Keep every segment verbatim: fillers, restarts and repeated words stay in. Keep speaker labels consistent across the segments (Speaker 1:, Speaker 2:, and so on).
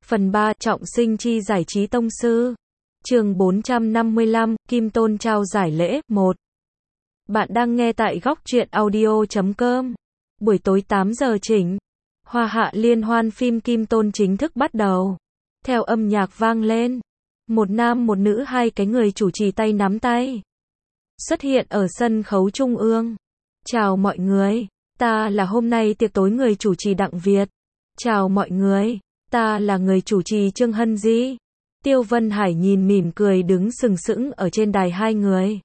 Speaker 1: Phần ba, trọng sinh chi giải trí tông sư. Chương bốn trăm năm mươi lăm, Kim Tôn trao giải lễ, một. Bạn đang nghe tại góc truyện audio chấm com. Buổi tối tám giờ chỉnh. Hoa hạ liên hoan phim Kim Tôn chính thức bắt đầu. Theo âm nhạc vang lên, một nam một nữ hai cái người chủ trì tay nắm tay xuất hiện ở sân khấu trung ương. Chào mọi người, ta là hôm nay tiệc tối người chủ trì Đặng Việt. Chào mọi người, ta là người chủ trì Trương Hân Di. Tiêu Vân Hải nhìn mỉm cười đứng sừng sững ở trên đài hai người.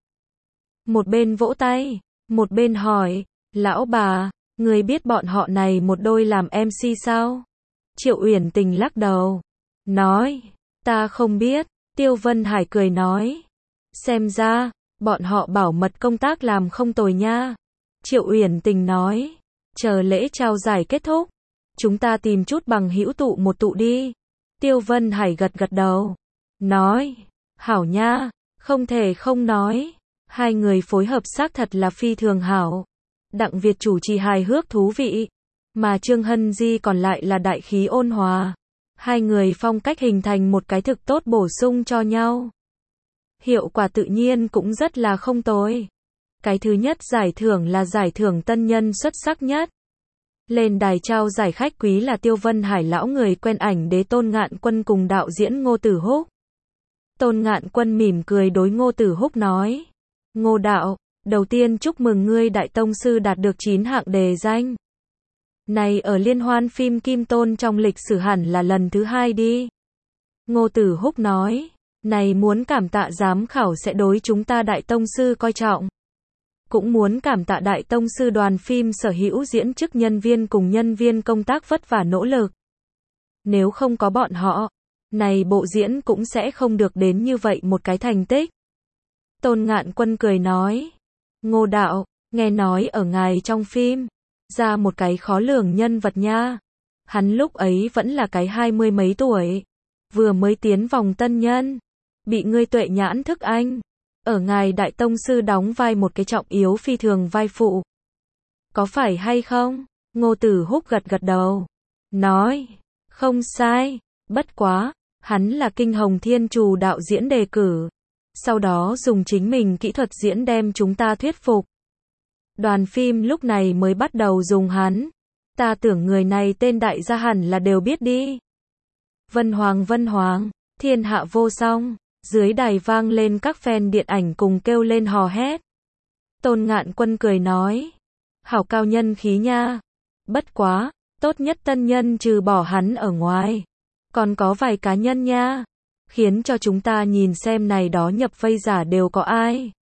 Speaker 1: Một bên vỗ tay, một bên hỏi, lão bà, người biết bọn họ này một đôi làm em xê sao? Triệu Uyển Tình lắc đầu, nói, ta không biết. Tiêu Vân Hải cười nói, xem ra, bọn họ bảo mật công tác làm không tồi nha. Triệu Uyển Tình nói, chờ lễ trao giải kết thúc, chúng ta tìm chút bằng hữu tụ một tụ đi. Tiêu Vân Hải gật gật đầu, nói, hảo nha, không thể không nói. Hai người phối hợp xác thật là phi thường hảo. Đặng Việt chủ trì hài hước thú vị, mà Trương Hân Di còn lại là đại khí ôn hòa. Hai người phong cách hình thành một cái thực tốt bổ sung cho nhau. Hiệu quả tự nhiên cũng rất là không tồi. Cái thứ nhất giải thưởng là giải thưởng tân nhân xuất sắc nhất. Lên đài trao giải khách quý là Tiêu Vân Hải lão người quen ảnh đế Tôn Ngạn Quân cùng đạo diễn Ngô Tử Húc. Tôn Ngạn Quân mỉm cười đối Ngô Tử Húc nói, Ngô đạo, đầu tiên chúc mừng ngươi đại tông sư đạt được chín hạng đề danh. Này ở liên hoan phim Kim Tôn trong lịch sử hẳn là lần thứ hai đi. Ngô Tử Húc nói, này muốn cảm tạ giám khảo sẽ đối chúng ta đại tông sư coi trọng. Cũng muốn cảm tạ đại tông sư đoàn phim sở hữu diễn chức nhân viên cùng nhân viên công tác vất vả nỗ lực. Nếu không có bọn họ, này bộ diễn cũng sẽ không được đến như vậy một cái thành tích. Tôn Ngạn Quân cười nói, Ngô đạo, nghe nói ở ngài trong phim, ra một cái khó lường nhân vật nha. Hắn lúc ấy vẫn là cái hai mươi mấy tuổi, vừa mới tiến vòng tân nhân, bị ngươi tuệ nhãn thức anh. Ở ngài đại tông sư đóng vai một cái trọng yếu phi thường vai phụ. Có phải hay không? Ngô Tử Húc gật gật đầu, nói, không sai, bất quá, hắn là Kinh Hồng Thiên Trù đạo diễn đề cử. Sau đó dùng chính mình kỹ thuật diễn đem chúng ta thuyết phục. Đoàn phim lúc này mới bắt đầu dùng hắn. Ta tưởng người này tên đại gia hẳn là đều biết đi. Vân Hoàng Vân Hoàng, thiên hạ vô song. Dưới đài vang lên các fan điện ảnh cùng kêu lên hò hét. Tôn Ngạn Quân cười nói, hảo cao nhân khí nha. Bất quá, tốt nhất tân nhân trừ bỏ hắn ở ngoài, còn có vài cá nhân nha. Khiến cho chúng ta nhìn xem này đó nhập vây giả đều có ai.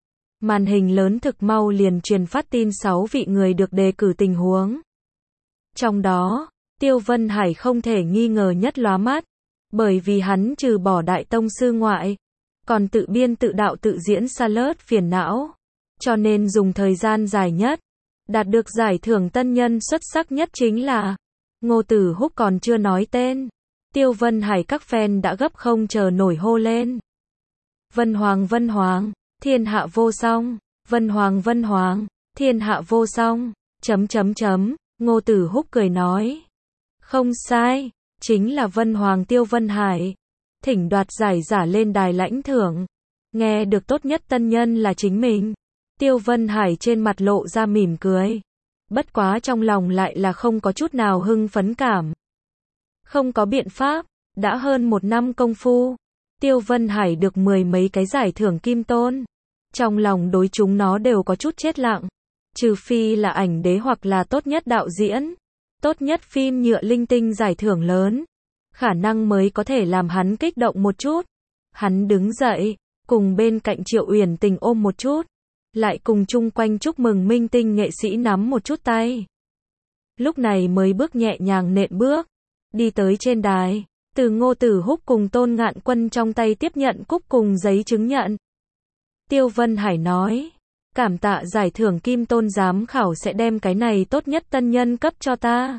Speaker 1: Màn hình lớn thực mau liền truyền phát tin sáu vị người được đề cử tình huống. Trong đó, Tiêu Vân Hải không thể nghi ngờ nhất lóa mắt. Bởi vì hắn trừ bỏ đại tông sư ngoại, còn tự biên tự đạo tự diễn Salad phiền não. Cho nên dùng thời gian dài nhất, đạt được giải thưởng tân nhân xuất sắc nhất chính là Ngô Tử Húc còn chưa nói tên. Tiêu Vân Hải các fan đã gấp không chờ nổi hô lên. Vân Hoàng Vân Hoàng, thiên hạ vô song. Vân Hoàng Vân Hoàng, thiên hạ vô song. Chấm chấm chấm, Ngô Tử Húc cười nói. Không sai. Chính là Vân Hoàng Tiêu Vân Hải. Thỉnh đoạt giải giả lên đài lãnh thưởng. Nghe được tốt nhất tân nhân là chính mình. Tiêu Vân Hải trên mặt lộ ra mỉm cười. Bất quá trong lòng lại là không có chút nào hưng phấn cảm. Không có biện pháp, đã hơn một năm công phu. Tiêu Vân Hải được mười mấy cái giải thưởng Kim Tôn. Trong lòng đối chúng nó đều có chút chết lặng. Trừ phi là ảnh đế hoặc là tốt nhất đạo diễn. Tốt nhất phim nhựa linh tinh giải thưởng lớn. Khả năng mới có thể làm hắn kích động một chút. Hắn đứng dậy, cùng bên cạnh Triệu Uyển Tình ôm một chút. Lại cùng chung quanh chúc mừng minh tinh nghệ sĩ nắm một chút tay. Lúc này mới bước nhẹ nhàng nện bước. Đi tới trên đài. Từ Ngô Tử Húc cùng Tôn Ngạn Quân trong tay tiếp nhận cúp cùng giấy chứng nhận. Tiêu Vân Hải nói. Cảm tạ giải thưởng Kim Tôn giám khảo sẽ đem cái này tốt nhất tân nhân cấp cho ta.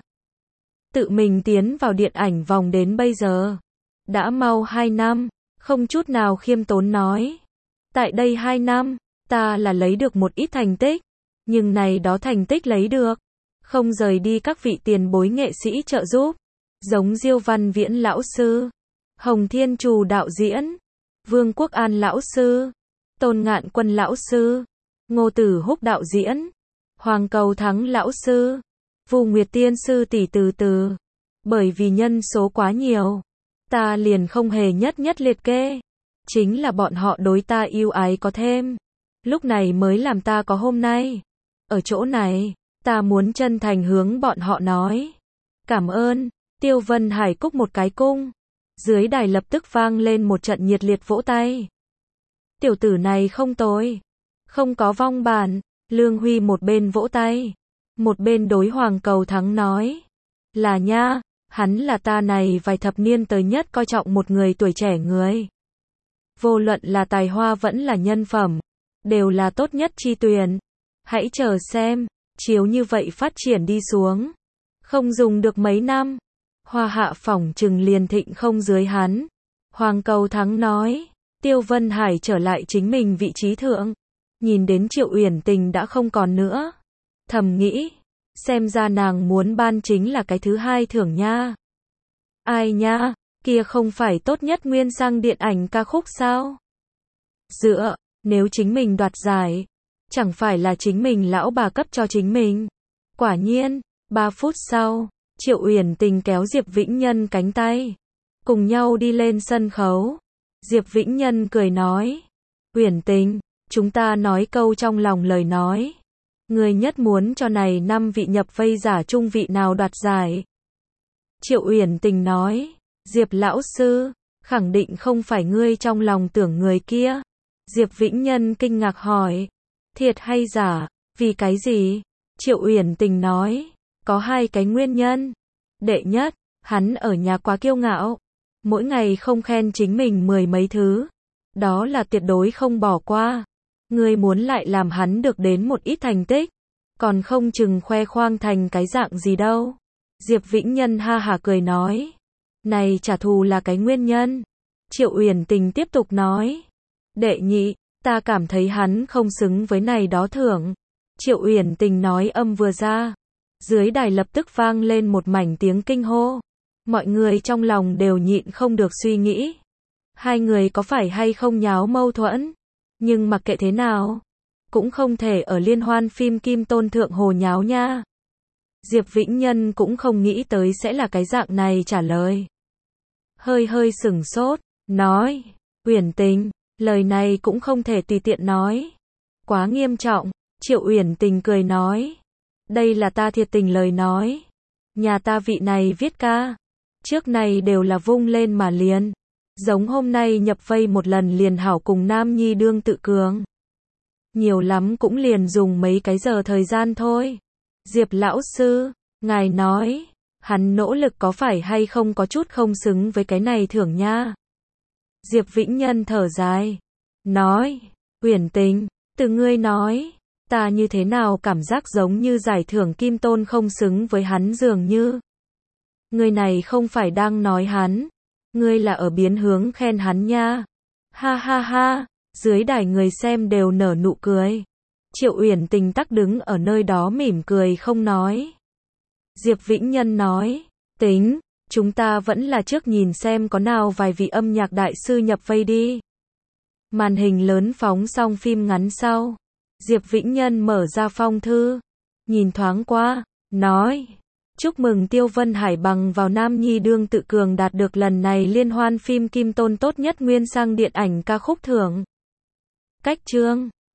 Speaker 1: Tự mình tiến vào điện ảnh vòng đến bây giờ. Đã mau hai năm, không chút nào khiêm tốn nói. Tại đây hai năm, ta là lấy được một ít thành tích. Nhưng này đó thành tích lấy được. Không rời đi các vị tiền bối nghệ sĩ trợ giúp. giống Diêu Văn Viễn lão sư, Hồng Thiên Trù đạo diễn, Vương Quốc An lão sư, Tôn Ngạn Quân lão sư, Ngô Tử Húc đạo diễn, Hoàng Cầu Thắng lão sư, Vu Nguyệt tiên sư tỷ từ từ. Bởi vì nhân số quá nhiều, ta liền không hề nhất nhất liệt kê. Chính là bọn họ đối ta yêu ái có thêm. Lúc này mới làm ta có hôm nay. Ở chỗ này, ta muốn chân thành hướng bọn họ nói. Cảm ơn. Tiêu Vân Hải cúc một cái cung. Dưới đài lập tức vang lên một trận nhiệt liệt vỗ tay. Tiểu tử này không tồi. Không có vong bản. Lương Huy một bên vỗ tay, một bên đối Hoàng Cầu Thắng nói. Là nha, hắn là ta này vài thập niên tới nhất coi trọng một người tuổi trẻ người. Vô luận là tài hoa vẫn là nhân phẩm, đều là tốt nhất chi tuyển. Hãy chờ xem, chiếu như vậy phát triển đi xuống. Không dùng được mấy năm, Hoa Hạ phỏng chừng liền thịnh không dưới hắn. Hoàng Cầu Thắng nói, Tiêu Vân Hải trở lại chính mình vị trí thượng. Nhìn đến Triệu Uyển Tình đã không còn nữa. Thầm nghĩ, xem ra nàng muốn ban chính là cái thứ hai thưởng nha. Ai nha, kia không phải tốt nhất nguyên sang điện ảnh ca khúc sao? Dựa, nếu chính mình đoạt giải, chẳng phải là chính mình lão bà cấp cho chính mình. Quả nhiên, ba phút sau, Triệu Uyển Tình kéo Diệp Vĩnh Nhân cánh tay, cùng nhau đi lên sân khấu. Diệp Vĩnh Nhân cười nói, Uyển Tình, chúng ta nói câu trong lòng lời nói. Người nhất muốn cho này năm vị nhập vây giả trung vị nào đoạt giải? Triệu Uyển Tình nói, Diệp lão sư, khẳng định không phải ngươi trong lòng tưởng người kia. Diệp Vĩnh Nhân kinh ngạc hỏi, thiệt hay giả, vì cái gì? Triệu Uyển Tình nói, có hai cái nguyên nhân. Đệ nhất, hắn ở nhà quá kiêu ngạo, mỗi ngày không khen chính mình mười mấy thứ. Đó là tuyệt đối không bỏ qua. Ngươi muốn lại làm hắn được đến một ít thành tích, còn không chừng khoe khoang thành cái dạng gì đâu. Diệp Vĩnh Nhân ha hả cười nói, này trả thù là cái nguyên nhân. Triệu Uyển Tình tiếp tục nói, đệ nhị, ta cảm thấy hắn không xứng với này đó thưởng. Triệu Uyển Tình nói âm vừa ra, dưới đài lập tức vang lên một mảnh tiếng kinh hô. Mọi người trong lòng đều nhịn không được suy nghĩ, hai người có phải hay không nháo mâu thuẫn? Nhưng mặc kệ thế nào, cũng không thể ở liên hoan phim Kim Tôn thượng hồ nháo nha. Diệp Vĩnh Nhân cũng không nghĩ tới sẽ là cái dạng này trả lời. Hơi hơi sửng sốt, nói, Uyển Tình, lời này cũng không thể tùy tiện nói. Quá nghiêm trọng. Triệu Uyển Tình cười nói, đây là ta thiệt tình lời nói. Nhà ta vị này viết ca, trước này đều là vung lên mà liền. Giống hôm nay nhập vây một lần liền hảo cùng nam nhi đương tự cường. Nhiều lắm cũng liền dùng mấy cái giờ thời gian thôi. Diệp lão sư, ngài nói, hắn nỗ lực có phải hay không có chút không xứng với cái này thưởng nha. Diệp Vĩnh Nhân thở dài, nói, Uyển Tình, từ ngươi nói, ta như thế nào cảm giác giống như giải thưởng Kim Tôn không xứng với hắn dường như. Ngươi này không phải đang nói hắn, ngươi là ở biến hướng khen hắn nha. Ha ha ha, dưới đài người xem đều nở nụ cười. Triệu Uyển Tình tắc đứng ở nơi đó mỉm cười không nói. Diệp Vĩnh Nhân nói, tính, chúng ta vẫn là trước nhìn xem có nào vài vị âm nhạc đại sư nhập vây đi. Màn hình lớn phóng xong phim ngắn sau, Diệp Vĩnh Nhân mở ra phong thư, nhìn thoáng qua, nói, chúc mừng Tiêu Vân Hải bằng vào nam nhi đương tự cường đạt được lần này liên hoan phim Kim Tôn tốt nhất nguyên sang điện ảnh ca khúc thưởng. Cách chương